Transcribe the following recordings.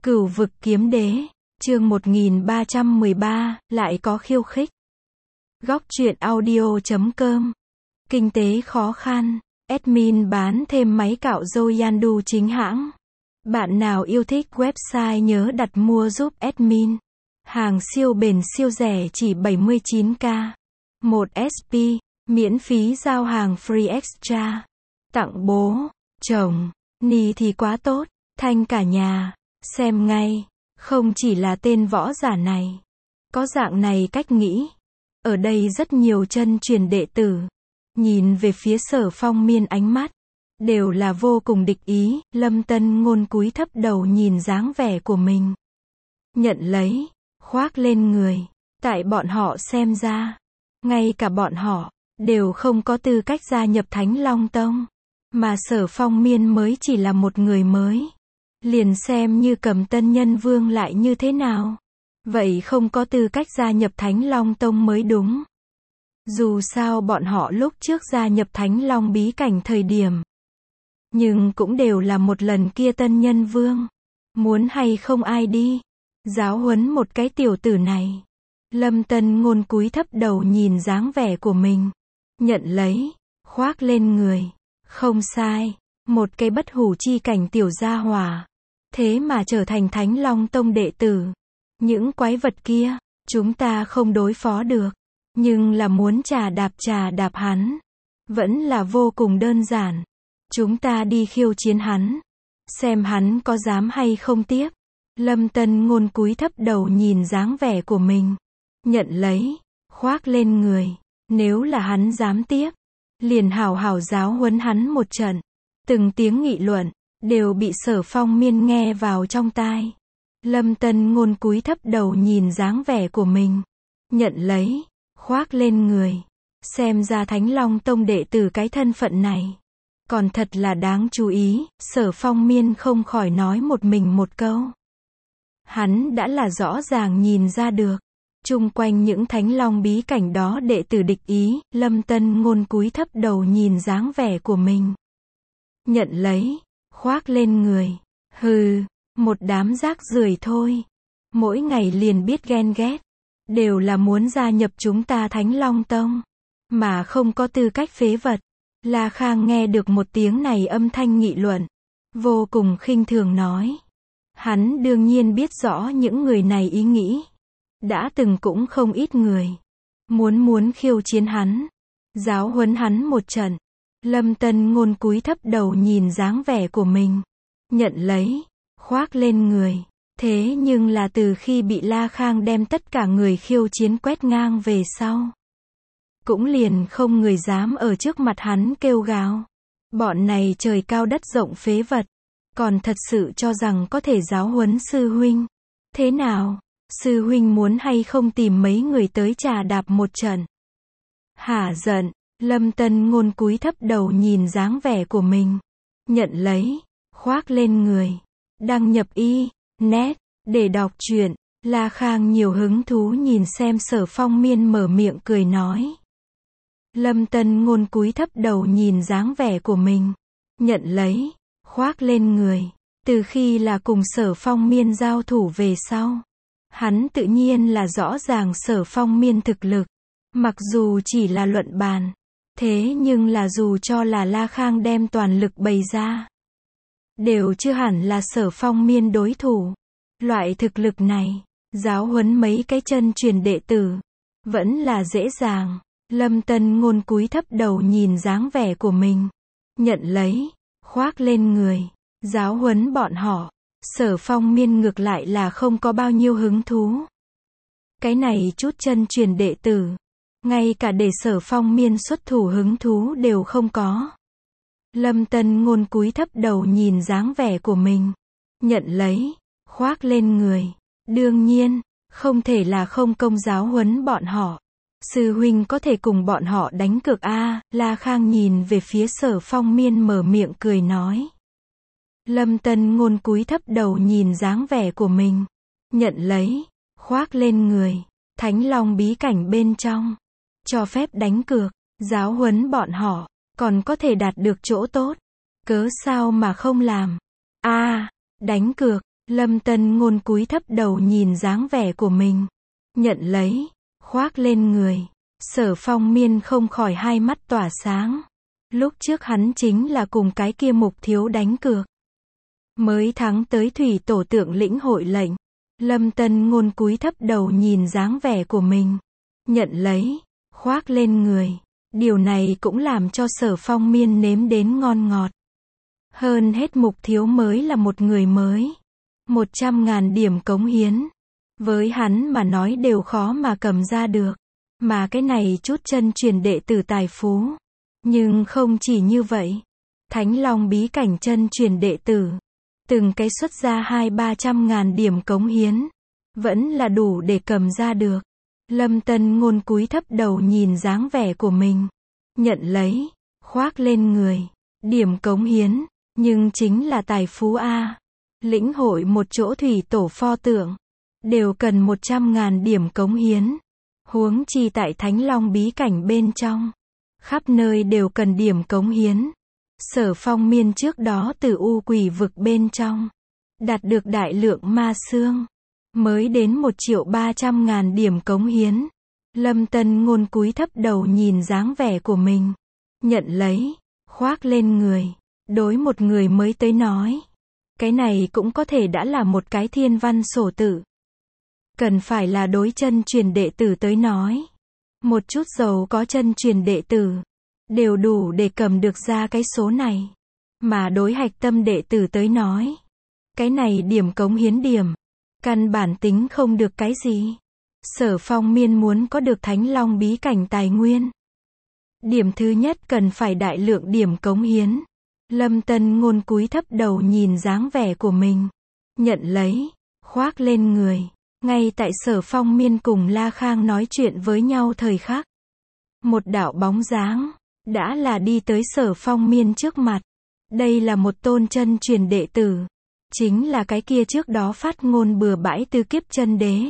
Cửu vực kiếm đế, chương 1313, lại có khiêu khích. Góc truyện audio.com. Kinh tế khó khăn, admin bán thêm máy cạo râu Yandu chính hãng. Bạn nào yêu thích website nhớ đặt mua giúp admin. Hàng siêu bền siêu rẻ chỉ 79k. 1 SP, miễn phí giao hàng free extra. Tặng bố, chồng, ni thì quá tốt, thanh cả nhà. Xem ngay, không chỉ là tên võ giả này. Có dạng này cách nghĩ. Ở đây rất nhiều chân truyền đệ tử. Nhìn về phía Sở Phong Miên ánh mắt. Đều là vô cùng địch ý, Lâm Tân Ngôn cúi thấp đầu nhìn dáng vẻ của mình. Nhận lấy, khoác lên người. Tại bọn họ xem ra, ngay cả bọn họ, đều không có tư cách gia nhập Thánh Long Tông. Mà Sở Phong Miên mới chỉ là một người mới. Liền xem như Cầm Tân Nhân Vương lại như thế nào. Vậy không có tư cách gia nhập Thánh Long Tông mới đúng. Dù sao bọn họ lúc trước gia nhập Thánh Long bí cảnh thời điểm. Nhưng cũng đều là một lần kia Tân Nhân Vương. Muốn hay không ai đi. Giáo huấn một cái tiểu tử này. Lâm Tân Ngôn cúi thấp đầu nhìn dáng vẻ của mình. Nhận lấy, khoác lên người. Không sai, một cái bất hủ chi cảnh tiểu gia hỏa. Thế mà trở thành Thánh Long Tông đệ tử. Những quái vật kia, chúng ta không đối phó được. Nhưng là muốn trà đạp hắn. Vẫn là vô cùng đơn giản. Chúng ta đi khiêu chiến hắn. Xem hắn có dám hay không tiếp. Lâm Tân Ngôn cúi thấp đầu nhìn dáng vẻ của mình. Nhận lấy, khoác lên người. Nếu là hắn dám tiếp, liền hảo hảo giáo huấn hắn một trận. Từng tiếng nghị luận đều bị Sở Phong Miên nghe vào trong tai. Lâm Tân Ngôn cúi thấp đầu nhìn dáng vẻ của mình. Nhận lấy, khoác lên người. Xem ra Thánh Long Tông đệ tử cái thân phận này. Còn thật là đáng chú ý, Sở Phong Miên không khỏi nói một mình một câu. Hắn đã là rõ ràng nhìn ra được. Chung quanh những Thánh Long bí cảnh đó đệ tử địch ý, Lâm Tân Ngôn cúi thấp đầu nhìn dáng vẻ của mình. Nhận lấy, khoác lên người. Hừ, một đám rác rưởi thôi. Mỗi ngày liền biết ghen ghét. Đều là muốn gia nhập chúng ta Thánh Long Tông. Mà không có tư cách phế vật. La Khang nghe được một tiếng này âm thanh nghị luận. Vô cùng khinh thường nói. Hắn đương nhiên biết rõ những người này ý nghĩ. Đã từng cũng không ít người. Muốn khiêu chiến hắn. Giáo huấn hắn một trận. Lâm Tân Ngôn cúi thấp đầu nhìn dáng vẻ của mình. Nhận lấy, khoác lên người. Thế nhưng là từ khi bị La Khang đem tất cả người khiêu chiến quét ngang về sau. Cũng liền không người dám ở trước mặt hắn kêu gào. Bọn này trời cao đất rộng phế vật. Còn thật sự cho rằng có thể giáo huấn sư huynh. Thế nào? Sư huynh muốn hay không tìm mấy người tới trà đạp một trận? Hả giận, Lâm Tân Ngôn cúi thấp đầu nhìn dáng vẻ của mình. Nhận lấy, khoác lên người. Đăng nhập net, để đọc truyện. La Khang nhiều hứng thú nhìn xem Sở Phong Miên mở miệng cười nói. Lâm Tân Ngôn cúi thấp đầu nhìn dáng vẻ của mình. Nhận lấy, khoác lên người. Từ khi là cùng Sở Phong Miên giao thủ về sau. Hắn tự nhiên là rõ ràng Sở Phong Miên thực lực. Mặc dù chỉ là luận bàn. Thế nhưng là dù cho là La Khang đem toàn lực bày ra. Đều chưa hẳn là Sở Phong Miên đối thủ. Loại thực lực này, giáo huấn mấy cái chân truyền đệ tử. Vẫn là dễ dàng. Lâm Tân Ngôn cúi thấp đầu nhìn dáng vẻ của mình. Nhận lấy, khoác lên người. Giáo huấn bọn họ. Sở Phong Miên ngược lại là không có bao nhiêu hứng thú. Cái này chút chân truyền đệ tử. Ngay cả để Sở Phong Miên xuất thủ hứng thú đều không có. Lâm Tân Ngôn cúi thấp đầu nhìn dáng vẻ của mình. Nhận lấy, khoác lên người. Đương nhiên, không thể là không công giáo huấn bọn họ. Sư huynh có thể cùng bọn họ đánh cược a. La Khang nhìn về phía Sở Phong Miên mở miệng cười nói. Lâm Tân Ngôn cúi thấp đầu nhìn dáng vẻ của mình. Nhận lấy, khoác lên người. Thánh Long bí cảnh bên trong. Cho phép đánh cược, giáo huấn bọn họ, còn có thể đạt được chỗ tốt. Cớ sao mà không làm? Đánh cược, Lâm Tân Ngôn cúi thấp đầu nhìn dáng vẻ của mình. Nhận lấy, khoác lên người. Sở Phong Miên không khỏi hai mắt tỏa sáng. Lúc trước hắn chính là cùng cái kia Mục Thiếu đánh cược. Mới thắng tới thủy tổ tượng lĩnh hội lệnh. Lâm Tân Ngôn cúi thấp đầu nhìn dáng vẻ của mình. Nhận lấy, khoác lên người. Điều này cũng làm cho Sở Phong Miên nếm đến ngon ngọt. Hơn hết Mục Thiếu mới là một người mới. 100.000 điểm cống hiến. Với hắn mà nói đều khó mà cầm ra được. Mà cái này chút chân truyền đệ tử tài phú. Nhưng không chỉ như vậy. Thánh Long bí cảnh chân truyền đệ tử. Từng cái xuất ra 200-300.000 điểm cống hiến. Vẫn là đủ để cầm ra được. Lâm Tân Ngôn cúi thấp đầu nhìn dáng vẻ của mình. Nhận lấy, khoác lên người. Điểm cống hiến, nhưng chính là tài phú A. Lĩnh hội một chỗ thủy tổ pho tượng. Đều cần 100.000 điểm cống hiến. Huống chi tại Thánh Long bí cảnh bên trong. Khắp nơi đều cần điểm cống hiến. Sở Phong Miên trước đó từ U Quỷ vực bên trong. Đạt được đại lượng ma xương. Mới đến 1.300.000 điểm cống hiến. Lâm Tân Ngôn cúi thấp đầu nhìn dáng vẻ của mình. Nhận lấy, khoác lên người. Đối một người mới tới nói. Cái này cũng có thể đã là một cái thiên văn sổ tự. Cần phải là đối chân truyền đệ tử tới nói. Một chút giàu có chân truyền đệ tử. Đều đủ để cầm được ra cái số này. Mà đối hạch tâm đệ tử tới nói. Cái này điểm cống hiến điểm. Căn bản tính không được cái gì. Sở Phong Miên muốn có được Thánh Long bí cảnh tài nguyên. Điểm thứ nhất cần phải đại lượng điểm cống hiến. Lâm Tân Ngôn cúi thấp đầu nhìn dáng vẻ của mình. Nhận lấy, khoác lên người. Ngay tại Sở Phong Miên cùng La Khang nói chuyện với nhau thời khắc. Một đạo bóng dáng, đã là đi tới Sở Phong Miên trước mặt. Đây là một tôn chân truyền đệ tử. Chính là cái kia trước đó phát ngôn bừa bãi tư kiếp chân đế.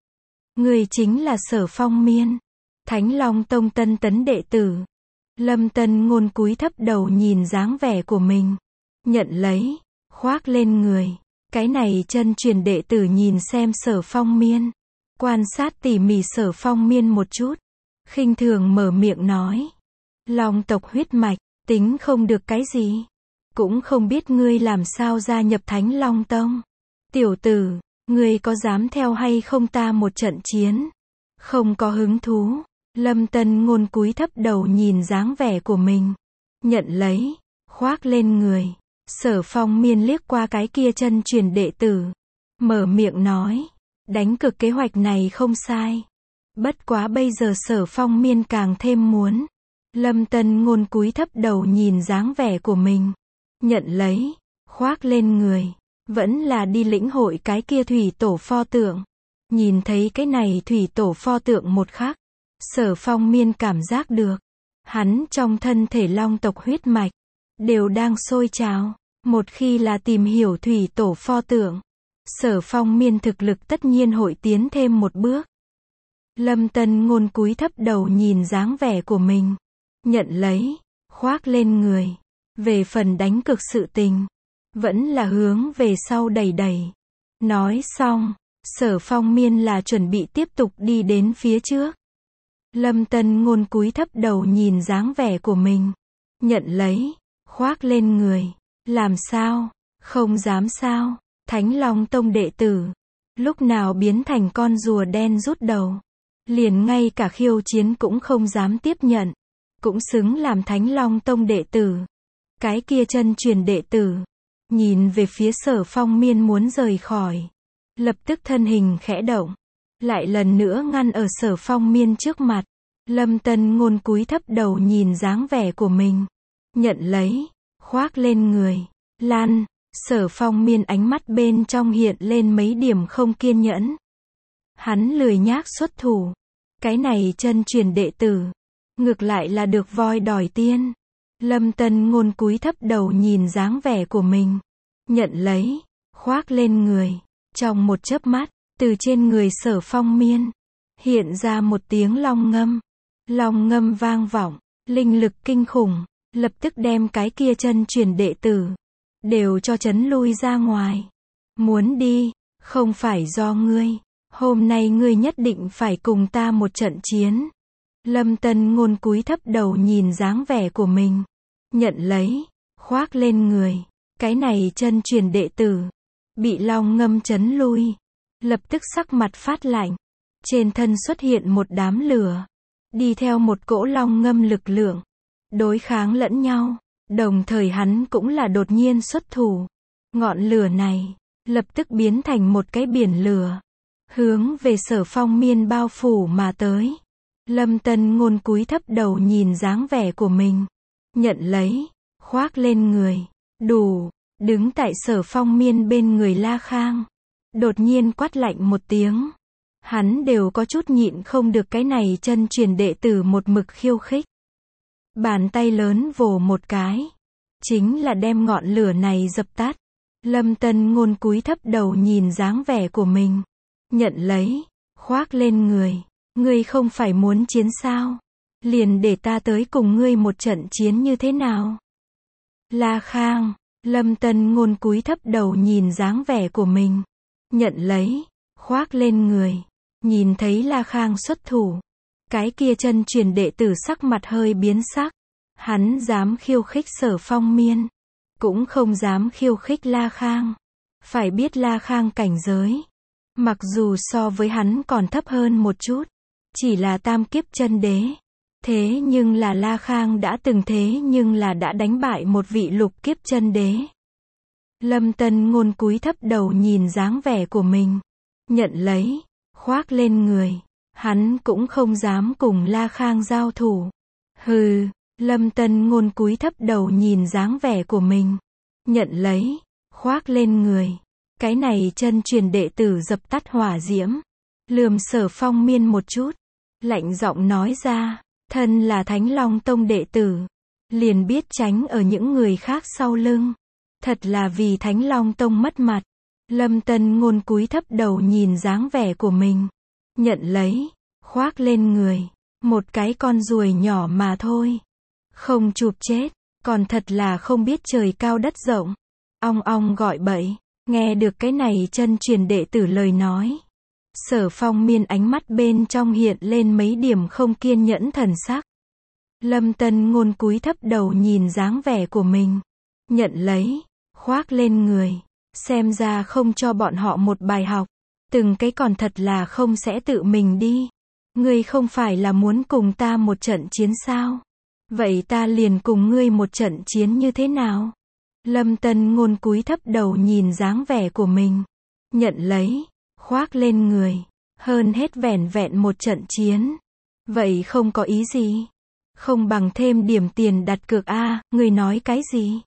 Người chính là Sở Phong Miên. Thánh Long Tông tân tấn đệ tử. Lâm Tân Ngôn cúi thấp đầu nhìn dáng vẻ của mình. Nhận lấy, khoác lên người. Cái này chân truyền đệ tử nhìn xem Sở Phong Miên. Quan sát tỉ mỉ Sở Phong Miên một chút. Khinh thường mở miệng nói. Long tộc huyết mạch, tính không được cái gì. Cũng không biết ngươi làm sao gia nhập Thánh Long Tông. Tiểu tử, ngươi có dám theo hay không ta một trận chiến? Không có hứng thú. Lâm Tân Ngôn cúi thấp đầu nhìn dáng vẻ của mình. Nhận lấy, khoác lên người. Sở Phong Miên liếc qua cái kia chân truyền đệ tử. Mở miệng nói. Đánh cược kế hoạch này không sai. Bất quá bây giờ Sở Phong Miên càng thêm muốn. Lâm Tân Ngôn cúi thấp đầu nhìn dáng vẻ của mình. Nhận lấy, khoác lên người. Vẫn là đi lĩnh hội cái kia thủy tổ pho tượng. Nhìn thấy cái này thủy tổ pho tượng một khắc. Sở Phong Miên cảm giác được. Hắn trong thân thể long tộc huyết mạch. Đều đang sôi trào. Một khi là tìm hiểu thủy tổ pho tượng. Sở Phong Miên thực lực tất nhiên hội tiến thêm một bước. Lâm Tân Ngôn cúi thấp đầu nhìn dáng vẻ của mình. Nhận lấy, khoác lên người. Về phần đánh cược sự tình. Vẫn là hướng về sau đẩy đẩy. Nói xong, Sở Phong Miên là chuẩn bị tiếp tục đi đến phía trước. Lâm Tân Ngôn cúi thấp đầu nhìn dáng vẻ của mình. Nhận lấy, khoác lên người. Làm sao? Không dám sao? Thánh Long Tông đệ tử. Lúc nào biến thành con rùa đen rút đầu. Liền ngay cả khiêu chiến cũng không dám tiếp nhận. Cũng xứng làm Thánh Long Tông đệ tử. Cái kia chân truyền đệ tử. Nhìn về phía Sở Phong Miên muốn rời khỏi. Lập tức thân hình khẽ động. Lại lần nữa ngăn ở Sở Phong Miên trước mặt. Lâm Tân Ngôn cúi thấp đầu nhìn dáng vẻ của mình. Nhận lấy, khoác lên người. Lan, Sở Phong Miên ánh mắt bên trong hiện lên mấy điểm không kiên nhẫn. Hắn lười nhác xuất thủ. Cái này chân truyền đệ tử. Ngược lại là được voi đòi tiên. Lâm Tân Ngôn cúi thấp đầu nhìn dáng vẻ của mình. Nhận lấy, khoác lên người. Trong một chớp mắt, từ trên người Sở Phong Miên. Hiện ra một tiếng long ngâm. Long ngâm vang vọng. Linh lực kinh khủng. Lập tức đem cái kia chân truyền đệ tử. Đều cho chấn lui ra ngoài. Muốn đi, không phải do ngươi. Hôm nay ngươi nhất định phải cùng ta một trận chiến. Lâm Tân Ngôn cúi thấp đầu nhìn dáng vẻ của mình. Nhận lấy, khoác lên người. Cái này chân truyền đệ tử. Bị Long Ngâm chấn lui. Lập tức sắc mặt phát lạnh. Trên thân xuất hiện một đám lửa. Đi theo một cỗ Long Ngâm lực lượng. Đối kháng lẫn nhau. Đồng thời hắn cũng là đột nhiên xuất thủ. Ngọn lửa này, lập tức biến thành một cái biển lửa. Hướng về Sở Phong Miên bao phủ mà tới. Lâm Tân Ngôn cúi thấp đầu nhìn dáng vẻ của mình. Nhận lấy, khoác lên người. Đủ, đứng tại Sở Phong Miên bên người La Khang. Đột nhiên quát lạnh một tiếng. Hắn đều có chút nhịn không được cái này chân truyền đệ tử một mực khiêu khích. Bàn tay lớn vồ một cái. Chính là đem ngọn lửa này dập tắt. Lâm Tân Ngôn cúi thấp đầu nhìn dáng vẻ của mình. Nhận lấy, khoác lên người. Ngươi không phải muốn chiến sao? Liền để ta tới cùng ngươi một trận chiến như thế nào? La Khang, Lâm Tân Ngôn cúi thấp đầu nhìn dáng vẻ của mình. Nhận lấy, khoác lên người. Nhìn thấy La Khang xuất thủ. Cái kia chân truyền đệ tử sắc mặt hơi biến sắc. Hắn dám khiêu khích Sở Phong Miên. Cũng không dám khiêu khích La Khang. Phải biết La Khang cảnh giới. Mặc dù so với hắn còn thấp hơn một chút. Chỉ là tam kiếp chân đế. Thế nhưng là La Khang đã từng thế nhưng là đã đánh bại một vị lục kiếp chân đế. Lâm Tân Ngôn cúi thấp đầu nhìn dáng vẻ của mình. Nhận lấy, khoác lên người. Hắn cũng không dám cùng La Khang giao thủ. Hừ, Lâm Tân Ngôn cúi thấp đầu nhìn dáng vẻ của mình. Nhận lấy, khoác lên người. Cái này chân truyền đệ tử dập tắt hỏa diễm. Lườm Sở Phong Miên một chút. Lạnh giọng nói ra, thân là Thánh Long Tông đệ tử. Liền biết tránh ở những người khác sau lưng. Thật là vì Thánh Long Tông mất mặt. Lâm Tân Ngôn cúi thấp đầu nhìn dáng vẻ của mình. Nhận lấy, khoác lên người. Một cái con ruồi nhỏ mà thôi. Không chụp chết, còn thật là không biết trời cao đất rộng. Ong ong gọi bậy. Nghe được cái này chân truyền đệ tử lời nói. Sở Phong Miên ánh mắt bên trong hiện lên mấy điểm không kiên nhẫn thần sắc. Lâm Tân Ngôn cúi thấp đầu nhìn dáng vẻ của mình. Nhận lấy, khoác lên người. Xem ra không cho bọn họ một bài học. Từng cái còn thật là không sẽ tự mình đi. Ngươi không phải là muốn cùng ta một trận chiến sao? Vậy ta liền cùng ngươi một trận chiến như thế nào? Lâm Tân Ngôn cúi thấp đầu nhìn dáng vẻ của mình. Nhận lấy, khoác lên người. Hơn hết vẻn vẹn một trận chiến. Vậy không có ý gì? Không bằng thêm điểm tiền đặt cược a, ngươi nói cái gì?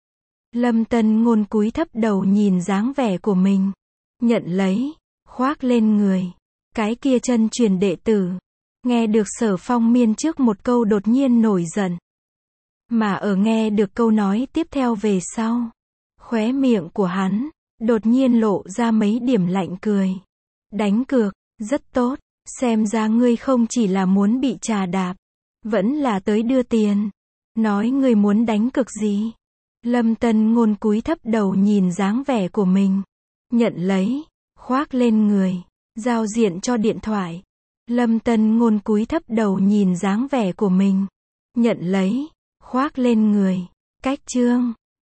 Lâm Tân Ngôn cúi thấp đầu nhìn dáng vẻ của mình. Nhận lấy, khoác lên người. Cái kia chân truyền đệ tử. Nghe được Sở Phong Miên trước một câu đột nhiên nổi giận. Mà ở nghe được câu nói tiếp theo về sau. Khóe miệng của hắn, đột nhiên lộ ra mấy điểm lạnh cười. Đánh cược, rất tốt. Xem ra ngươi không chỉ là muốn bị trà đạp. Vẫn là tới đưa tiền. Nói ngươi muốn đánh cược gì? Lâm Tân Ngôn cúi thấp đầu nhìn dáng vẻ của mình. Nhận lấy, khoác lên người. Giao diện cho điện thoại. Lâm Tân Ngôn cúi thấp đầu nhìn dáng vẻ của mình. Nhận lấy, khoác lên người. Cách chương